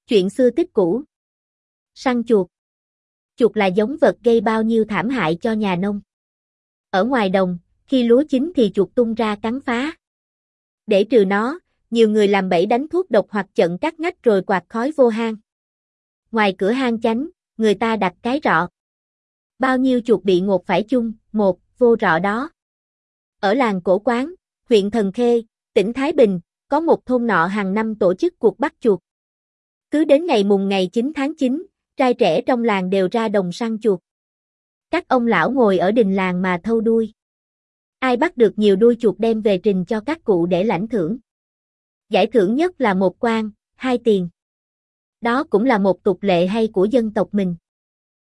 Chuyện xưa tích cũ. Săn chuột. Chuột là giống vật gây bao nhiêu thảm hại cho nhà nông. Ở ngoài đồng, khi lúa chín thì chuột tung ra cắn phá. Để trừ nó, nhiều người làm bẫy đánh thuốc độc hoặc chận cắt ngách rồi quạt khói vô hang. Ngoài cửa hang chánh, người ta đặt cái rọ. Bao nhiêu chuột bị ngột phải chung, một, vô rọ đó. Ở làng Cổ Quán, huyện Thần Khê, tỉnh Thái Bình, có một thôn nọ hàng năm tổ chức cuộc bắt chuột. Cứ đến ngày 9 tháng 9, trai trẻ trong làng đều ra đồng săn chuột. Các ông lão ngồi ở đình làng mà thâu đuôi. Ai bắt được nhiều đuôi chuột đem về trình cho các cụ để lãnh thưởng. Giải thưởng nhất là 1 quan, 2 tiền. Đó cũng là một tục lệ hay của dân tộc mình.